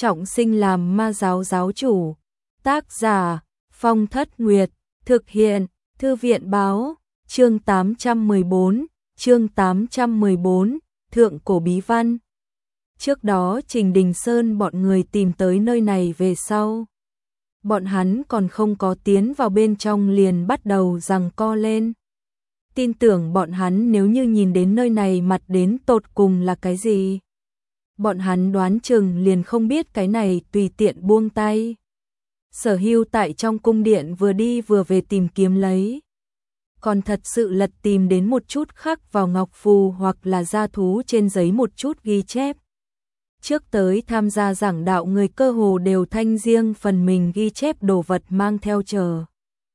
trọng sinh làm ma giáo giáo chủ. Tác giả Phong Thất Nguyệt. Thực hiện Thư viện báo. Chương 814. Thượng cổ bí văn. Trước đó Trình Đình Sơn bọn người tìm tới nơi này về sau. Bọn hắn còn không có tiến vào bên trong liền bắt đầu giằng co lên. Tin tưởng bọn hắn nếu như nhìn đến nơi này mặt đến tột cùng là cái gì. Bọn hắn đoán chừng liền không biết cái này tùy tiện buông tay. Sở Hưu tại trong cung điện vừa đi vừa về tìm kiếm lấy. Còn thật sự lật tìm đến một chút khắc vào ngọc phù hoặc là gia thú trên giấy một chút ghi chép. Trước tới tham gia giảng đạo người cơ hồ đều thanh riêng phần mình ghi chép đồ vật mang theo chờ.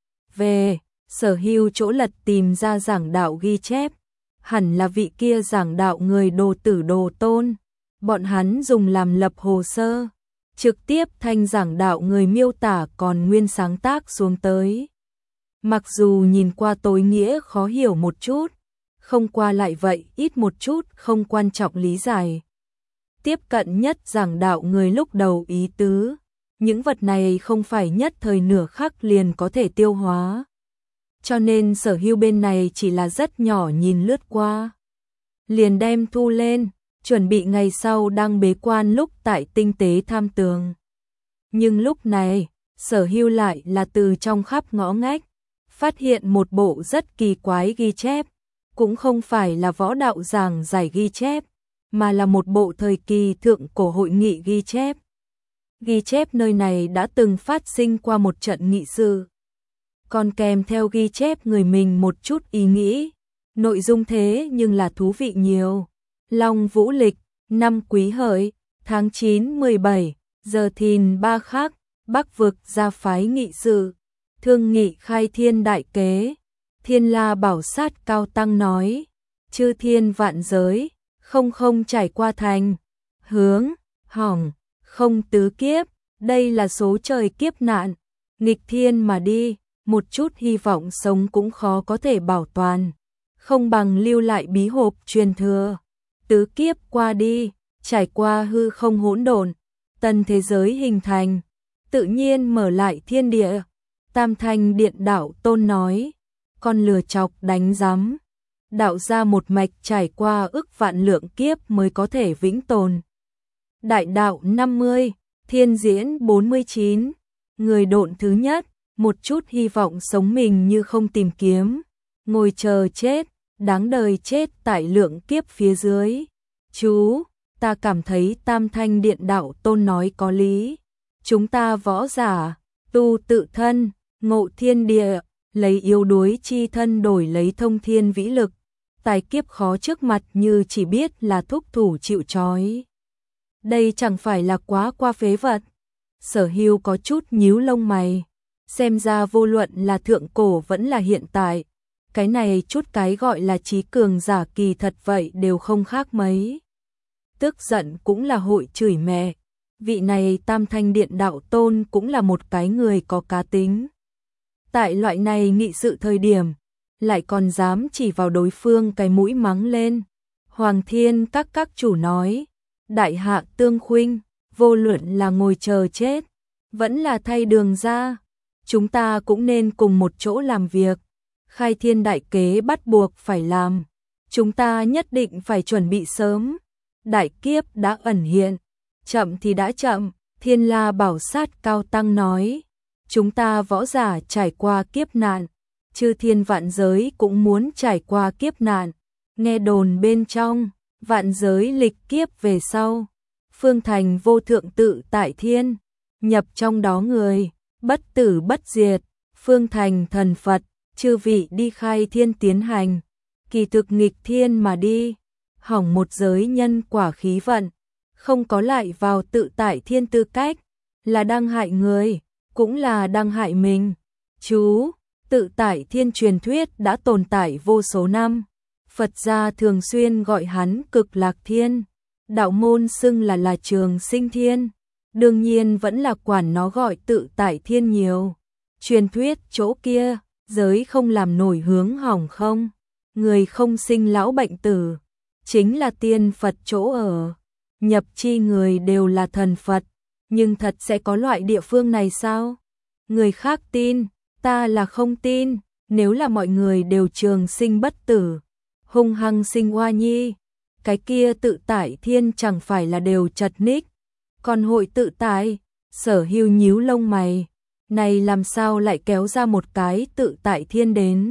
Về, Sở Hưu chỗ lật tìm ra giảng đạo ghi chép. Hẳn là vị kia giảng đạo người Đồ Tử Đồ Tôn. Bọn hắn dùng làm lập hồ sơ. Trực tiếp thanh giảng đạo người miêu tả còn nguyên sáng tác xuống tới. Mặc dù nhìn qua tối nghĩa khó hiểu một chút, không qua lại vậy ít một chút không quan trọng lý giải. Tiếp cận nhất giảng đạo người lúc đầu ý tứ, những vật này không phải nhất thời nửa khắc liền có thể tiêu hóa. Cho nên Sở Hưu bên này chỉ là rất nhỏ nhìn lướt qua. Liền đem thu lên, chuẩn bị ngày sau đang bế quan lúc tại tinh tế tham tường. Nhưng lúc này, Sở Hưu lại là từ trong khắp ngõ ngách, phát hiện một bộ rất kỳ quái ghi chép, cũng không phải là võ đạo giảng giải ghi chép, mà là một bộ thời kỳ thượng cổ hội nghị ghi chép. Ghi chép nơi này đã từng phát sinh qua một trận nghị sự, còn kèm theo ghi chép người mình một chút ý nghĩ, nội dung thế nhưng là thú vị nhiều. Long Vũ Lịch, năm Quý Hợi, tháng 9-17, giờ Thìn 3 Khắc, Bắc vực gia phái nghị sự, thương nghị khai thiên đại kế. Thiên La Bảo Sát Cao Tăng nói, chư thiên vạn giới, không trải qua thành, hướng, hỏng, không tứ kiếp, đây là số trời kiếp nạn, nghịch thiên mà đi, một chút hy vọng sống cũng khó có thể bảo toàn, không bằng lưu lại bí hộp truyền thừa. Tứ kiếp qua đi, trải qua hư không hỗn độn, tân thế giới hình thành, tự nhiên mở lại thiên địa. Tam Thanh Điện Đạo Tôn nói, con lừa chọc đánh rắm, đạo ra một mạch trải qua ức vạn lượng kiếp mới có thể vĩnh tồn. Đại đạo 50, thiên diễn 49, người độn thứ nhất, một chút hy vọng sống mình như không tìm kiếm, ngồi chờ chết, đáng đời chết tại lượng kiếp phía dưới. Chú, ta cảm thấy Tam Thanh Điện Đạo Tôn nói có lý. Chúng ta võ giả, tu tự thân, ngộ thiên địa, lấy yếu đuối chi thân đổi lấy thông thiên vĩ lực. Tài kiếp khó trước mặt như chỉ biết là thúc thủ chịu trói. Đây chẳng phải là quá qua phế vật. Sở Hưu có chút nhíu lông mày. Xem ra vô luận là thượng cổ vẫn là hiện tại. Cái này chút cái gọi là trí cường giả kỳ thật vậy đều không khác mấy. Tức giận cũng là hội chửi mẹ. Vị này Tam Thanh Điện Đạo Tôn cũng là một cái người có cá tính. Tại loại này nghị sự thời điểm, lại còn dám chỉ vào đối phương cái mũi mắng lên. Hoàng Thiên các chủ nói, đại hạ tương khuynh, vô luận là ngồi chờ chết, vẫn là thay đường ra. Chúng ta cũng nên cùng một chỗ làm việc. Khai thiên đại kế bắt buộc phải làm. Chúng ta nhất định phải chuẩn bị sớm. Đại kiếp đã ẩn hiện. Chậm thì đã chậm. Thiên La Bảo Sát Cao Tăng nói. Chúng ta võ giả trải qua kiếp nạn. Chư thiên vạn giới cũng muốn trải qua kiếp nạn. Nghe đồn bên trong. Vạn giới lịch kiếp về sau. Phương thành vô thượng tự tại thiên. Nhập trong đó người. Bất tử bất diệt. Phương thành thần Phật. Chư vị đi khai thiên tiến hành, kỳ thực nghịch thiên mà đi, hỏng một giới nhân quả khí vận, không có lại vào tự tại thiên tư cách, là đang hại người, cũng là đang hại mình. Chú, tự tại thiên truyền thuyết đã tồn tại vô số năm, Phật gia thường xuyên gọi hắn cực lạc thiên, đạo môn xưng là trường sinh thiên, đương nhiên vẫn là quản nó gọi tự tại thiên nhiều. Truyền thuyết chỗ kia, giới không làm nổi hướng hỏng không, người không sinh lão bệnh tử, chính là tiên Phật chỗ ở, nhập chi người đều là thần Phật, Nhưng thật sẽ có loại địa phương này sao? Người khác tin, ta là không tin, nếu là mọi người đều trường sinh bất tử, hung hăng sinh oa nhi, cái kia tự tại thiên chẳng phải là đều chật ních, còn hội tự tại, Sở Hưu nhíu lông mày, này làm sao lại kéo ra một cái tự tại thiên đến?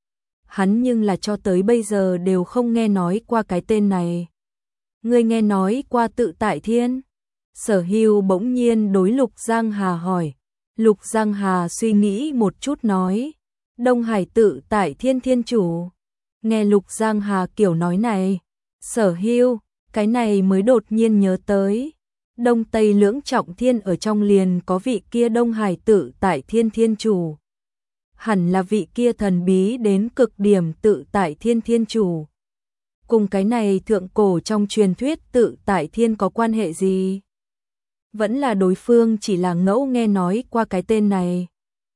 Hắn nhưng là cho tới bây giờ đều không nghe nói qua cái tên này. Ngươi nghe nói qua tự tại thiên? Sở Hưu bỗng nhiên đối Lục Giang Hà hỏi. Lục Giang Hà suy nghĩ một chút nói, Đông Hải tự tại thiên thiên chủ. Nghe Lục Giang Hà kiểu nói này, Sở Hưu, cái này mới đột nhiên nhớ tới. Đông Tây lưỡng trọng thiên ở trong liền có vị kia Đông Hải tự tại thiên thiên chủ. Hẳn là vị kia thần bí đến cực điểm tự tại thiên thiên chủ. Cùng cái này thượng cổ trong truyền thuyết tự tại thiên có quan hệ gì? Vẫn là đối phương chỉ là ngẫu nghe nói qua cái tên này.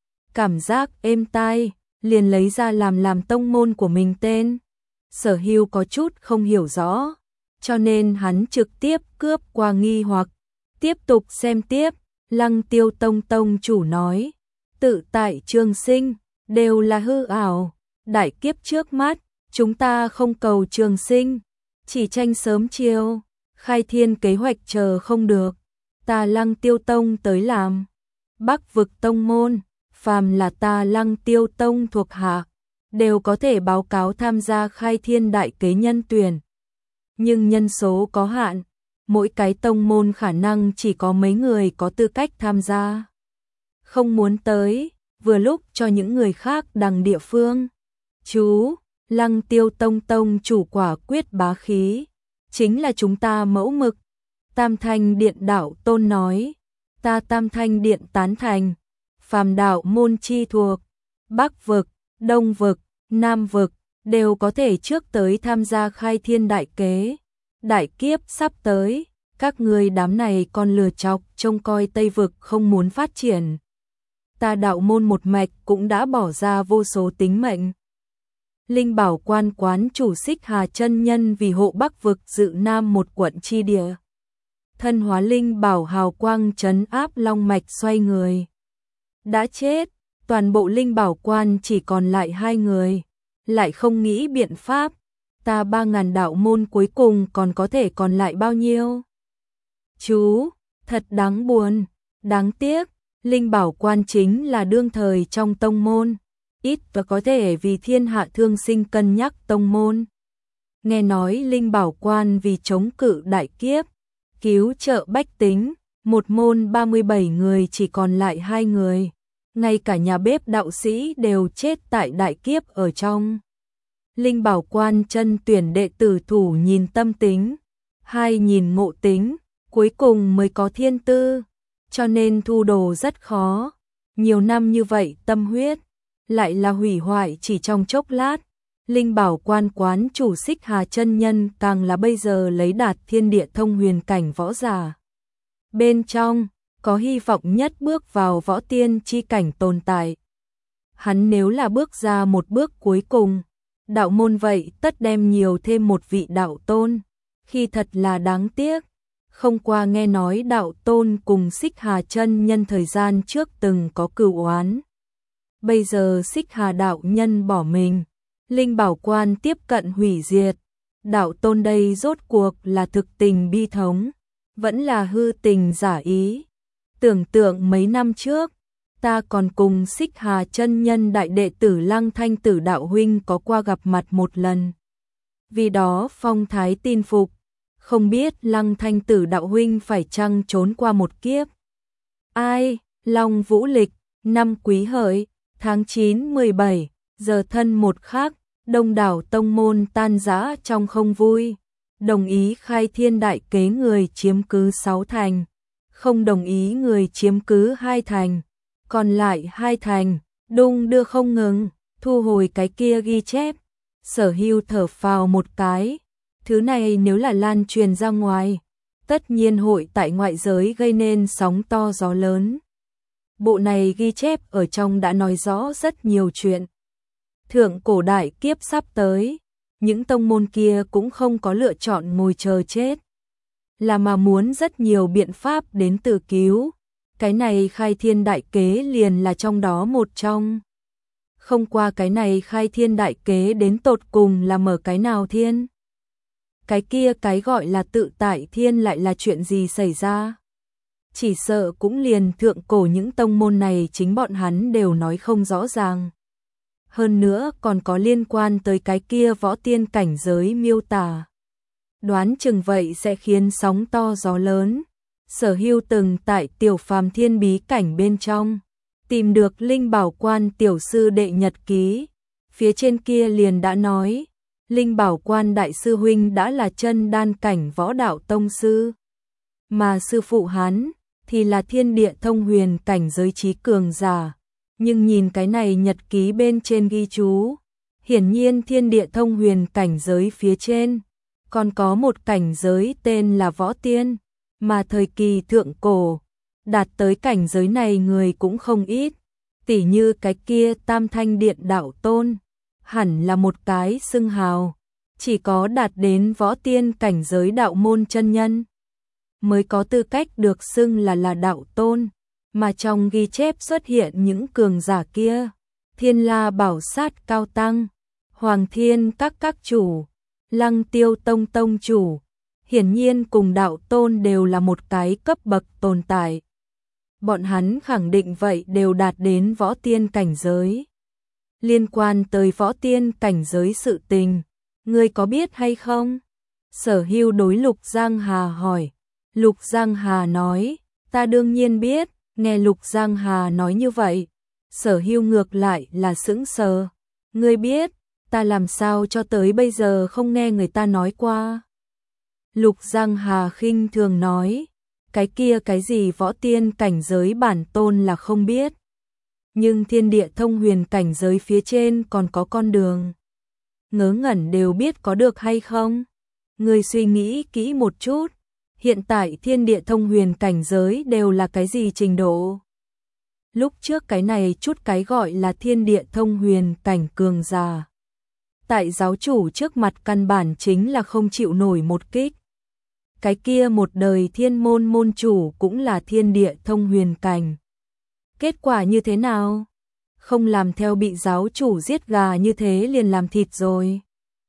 Cảm giác êm tai, liền lấy ra làm tông môn của mình tên. Sở Hưu có chút không hiểu rõ, cho nên hắn trực tiếp cướp qua nghi hoặc. Tiếp tục xem tiếp, Lăng Tiêu Tông tông chủ nói, tự tại trường sinh, đều là hư ảo, đại kiếp trước mắt, chúng ta không cầu trường sinh, chỉ tranh sớm chiều, khai thiên kế hoạch chờ không được, ta Lăng Tiêu Tông tới làm. Bắc vực tông môn, phàm là ta Lăng Tiêu Tông thuộc hạ, đều có thể báo cáo tham gia khai thiên đại kế nhân tuyển. Nhưng nhân số có hạn, mỗi cái tông môn khả năng chỉ có mấy người có tư cách tham gia. Không muốn tới, vừa lúc cho những người khác đằng địa phương. Chú, Lăng Tiêu Tông tông chủ quả quyết bá khí, chính là chúng ta mẫu mực. Tam Thanh Điện đạo tôn nói, ta Tam Thanh Điện tán thành, phàm đạo môn chi thuộc, Bắc vực, Đông vực, Nam vực, đều có thể trước tới tham gia khai thiên đại kế. Đại kiếp sắp tới, các người đám này còn lừa chọc trông coi Tây vực không muốn phát triển. Ta đạo môn một mạch cũng đã bỏ ra vô số tính mệnh. Linh Bảo Quan quán chủ Xích Hà chân nhân vì hộ Bắc vực dự Nam một quận chi địa. Thân hóa Linh Bảo hào quang trấn áp long mạch xoay người. Đã chết, toàn bộ Linh Bảo Quan chỉ còn lại 2 người, lại không nghĩ biện pháp. Ta 3.000 đạo môn cuối cùng còn có thể còn lại bao nhiêu? Chú, thật đáng buồn, đáng tiếc, Linh Bảo Quan chính là đương thời trong tông môn, ít và có thể vì thiên hạ thương sinh cân nhắc tông môn. Nghe nói Linh Bảo Quan vì chống cự đại kiếp, cứu trợ bách tính, một môn 37 người chỉ còn lại 2 người, ngay cả nhà bếp đạo sĩ đều chết tại đại kiếp ở trong. Linh Bảo Quan chân tuyển đệ tử thủ nhìn tâm tính, 2 nhìn ngộ tính, cuối cùng mới có thiên tư, cho nên thu đồ rất khó. Nhiều năm như vậy tâm huyết, lại là hủy hoại chỉ trong chốc lát. Linh Bảo Quan quán chủ Xích Hà chân nhân càng là bây giờ lấy đạt thiên địa thông huyền cảnh võ giả. Bên trong, có hy vọng nhất bước vào võ tiên chi cảnh tồn tại. Hắn nếu là bước ra một bước cuối cùng, đạo môn vậy tất đem nhiều thêm một vị đạo tôn, khi thật là đáng tiếc. Không qua nghe nói đạo tôn cùng Xích Hà chân nhân thời gian trước từng có cừu oán. Bây giờ Xích Hà đạo nhân bỏ mình, Linh Bảo Quan tiếp cận hủy diệt. Đạo tôn đây rốt cuộc là thực tình bi thống, vẫn là hư tình giả ý. Tưởng tượng mấy năm trước, ta còn cùng Xích Hà chân nhân đại đệ tử Lăng Thanh Tử đạo huynh có qua gặp mặt một lần. Vì đó phong thái tin phục, không biết Lăng Thanh Tử đạo huynh phải chăng trốn qua một kiếp. Ai, Long Vũ Lịch, năm Quý Hợi, tháng 9-17, giờ thân một khác, đông đảo tông môn tan rã trong không vui. Đồng ý khai thiên đại kế người chiếm cứ 6 thành, không đồng ý người chiếm cứ 2 thành, còn lại 2 thành, đung đưa không ngừng, thu hồi cái kia ghi chép. Sở Hưu thở phào một cái, thứ này nếu là lan truyền ra ngoài, tất nhiên hội tại ngoại giới gây nên sóng to gió lớn. Bộ này ghi chép ở trong đã nói rõ rất nhiều chuyện. Thượng cổ đại kiếp sắp tới, những tông môn kia cũng không có lựa chọn ngồi chờ chết. là mà muốn rất nhiều biện pháp đến từ cứu. Cái này khai thiên đại kế liền là trong đó một trong. Không qua cái này khai thiên đại kế đến tột cùng là mở cái nào thiên? Cái kia cái gọi là tự tại thiên lại là chuyện gì xảy ra? Chỉ sợ cũng liền thượng cổ những tông môn này chính bọn hắn đều nói không rõ ràng. Hơn nữa còn có liên quan tới cái kia võ tiên cảnh giới miêu tả. Đoán chừng vậy sẽ khiến sóng to gió lớn. Sở Hưu từng tại tiểu phàm thiên bí cảnh bên trong tìm được Linh Bảo Quan tiểu sư đệ nhật ký. Phía trên kia liền đã nói, Linh Bảo Quan đại sư huynh đã là chân đan cảnh võ đạo tông sư. Mà sư phụ hắn thì là thiên địa thông huyền cảnh giới trí cường giả. Nhưng nhìn cái này nhật ký bên trên ghi chú, hiển nhiên thiên địa thông huyền cảnh giới phía trên còn có một cảnh giới tên là võ tiên, mà thời kỳ thượng cổ đạt tới cảnh giới này người cũng không ít, tỉ như cái kia Tam Thanh Điện đạo tôn, hẳn là một cái xưng hào, chỉ có đạt đến võ tiên cảnh giới đạo môn chân nhân mới có tư cách được xưng là đạo tôn, mà trong ghi chép xuất hiện những cường giả kia, Thiên La Bảo Sát cao tăng, Hoàng Thiên các chủ, Lăng Tiêu tông tông chủ, hiển nhiên cùng đạo tôn đều là một cái cấp bậc tồn tại. Bọn hắn khẳng định vậy đều đạt đến võ tiên cảnh giới. Liên quan tới võ tiên cảnh giới sự tình, ngươi có biết hay không? Sở Hưu đối Lục Giang Hà hỏi. Lục Giang Hà nói, ta đương nhiên biết. Nghe Lục Giang Hà nói như vậy, Sở Hưu ngược lại là sững sờ. Ngươi biết, ta làm sao cho tới bây giờ không nghe người ta nói qua? Lục Giang Hà khinh thường nói, cái kia cái gì võ tiên cảnh giới bản tôn là không biết. Nhưng thiên địa thông huyền cảnh giới phía trên còn có con đường. Ngớ ngẩn đều biết có được hay không? Ngươi suy nghĩ kỹ một chút. Hiện tại thiên địa thông huyền cảnh giới đều là cái gì trình độ? Lúc trước cái này chút cái gọi là thiên địa thông huyền cảnh cường giả. Tại giáo chủ trước mặt căn bản chính là không chịu nổi một kích. Cái kia một đời thiên môn môn chủ cũng là thiên địa thông huyền cảnh. Kết quả như thế nào? Không làm theo bị giáo chủ giết gà như thế liền làm thịt rồi.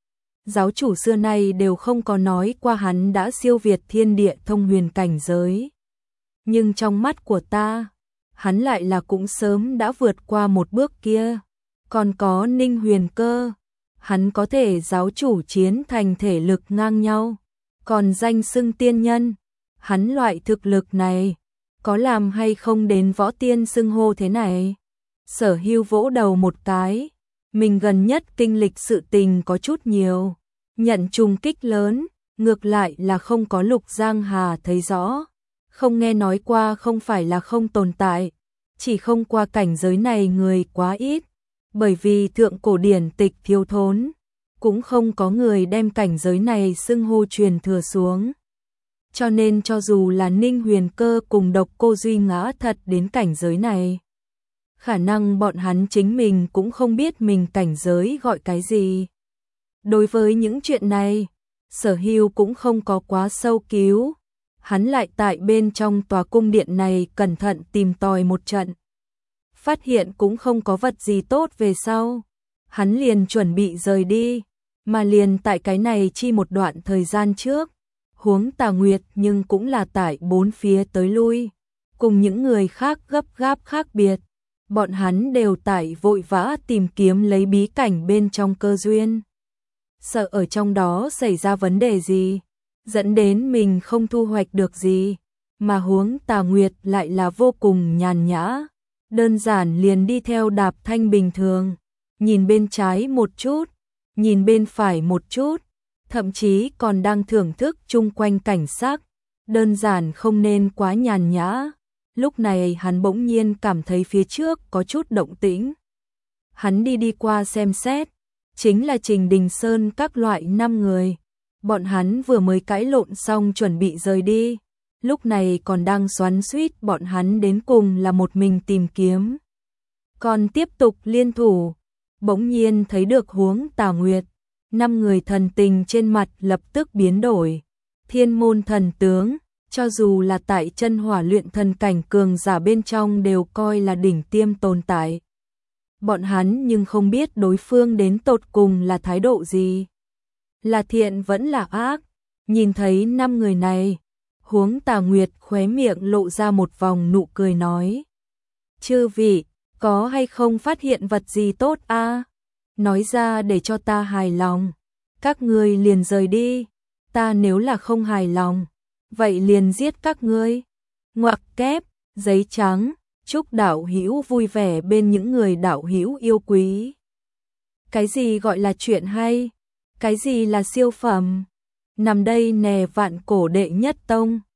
Giáo chủ xưa nay đều không có nói qua hắn đã siêu việt thiên địa thông huyền cảnh giới. Nhưng trong mắt của ta, hắn lại là cũng sớm đã vượt qua một bước kia. Còn có Ninh Huyền Cơ, hắn có thể giáo chủ chiến thành thể lực ngang nhau. Còn danh xưng tiên nhân, hắn loại thực lực này, có làm hay không đến võ tiên xưng hô thế này? Sở Hưu vỗ đầu một cái, mình gần nhất kinh lịch sự tình có chút nhiều, nhận trùng kích lớn, ngược lại là không có Lục Giang Hà thấy rõ, không nghe nói qua không phải là không tồn tại, chỉ không qua cảnh giới này người quá ít, bởi vì thượng cổ điển tịch thiếu thốn, cũng không có người đem cảnh giới này xưng hô truyền thừa xuống. Cho nên cho dù là Ninh Huyền Cơ cùng Độc Cô Duy ngã thật đến cảnh giới này, khả năng bọn hắn chính mình cũng không biết mình cảnh giới gọi cái gì. Đối với những chuyện này, Sở Hưu cũng không có quá sâu cứu, hắn lại tại bên trong tòa cung điện này cẩn thận tìm tòi một trận. Phát hiện cũng không có vật gì tốt về sau, hắn liền chuẩn bị rời đi, mà liền tại cái này chi một đoạn thời gian trước, Huống Tà Nguyệt nhưng cũng là tại bốn phía tới lui, cùng những người khác gấp gáp khác biệt, bọn hắn đều tại vội vã tìm kiếm lấy bí cảnh bên trong cơ duyên. Sợ ở trong đó xảy ra vấn đề gì, dẫn đến mình không thu hoạch được gì, mà Huống Tà Nguyệt lại là vô cùng nhàn nhã, đơn giản liền đi theo Đạp Thanh bình thường, nhìn bên trái một chút, nhìn bên phải một chút, thậm chí còn đang thưởng thức chung quanh cảnh sắc, đơn giản không nên quá nhàn nhã. Lúc này hắn bỗng nhiên cảm thấy phía trước có chút động tĩnh. Hắn đi qua xem xét, chính là Trình Đình Sơn các loại 5 người. Bọn hắn vừa mới cãi lộn xong chuẩn bị rời đi, lúc này còn đang xoắn xuýt bọn hắn đến cùng là một mình tìm kiếm. Còn tiếp tục liên thủ, bỗng nhiên thấy được Huống Tà Nguyệt, 5 người thần tình trên mặt lập tức biến đổi. Thiên môn thần tướng, cho dù là tại chân hỏa luyện thần cảnh cường giả bên trong đều coi là đỉnh tiêm tồn tại. Bọn hắn nhưng không biết đối phương đến tột cùng là thái độ gì. Là thiện vẫn là ác. Nhìn thấy 5 người này, Huống Tà Nguyệt khóe miệng lộ ra một vòng nụ cười nói. Chư vị, có hay không phát hiện vật gì tốt a? Nói ra để cho ta hài lòng. Các ngươi liền rời đi. Ta nếu là không hài lòng, vậy liền giết các ngươi. Ngoặc kép, giấy trắng, chúc đạo hữu vui vẻ bên những người đạo hữu yêu quý. Cái gì gọi là chuyện hay? Cái gì là siêu phẩm? Nằm đây nè vạn cổ đệ nhất tông.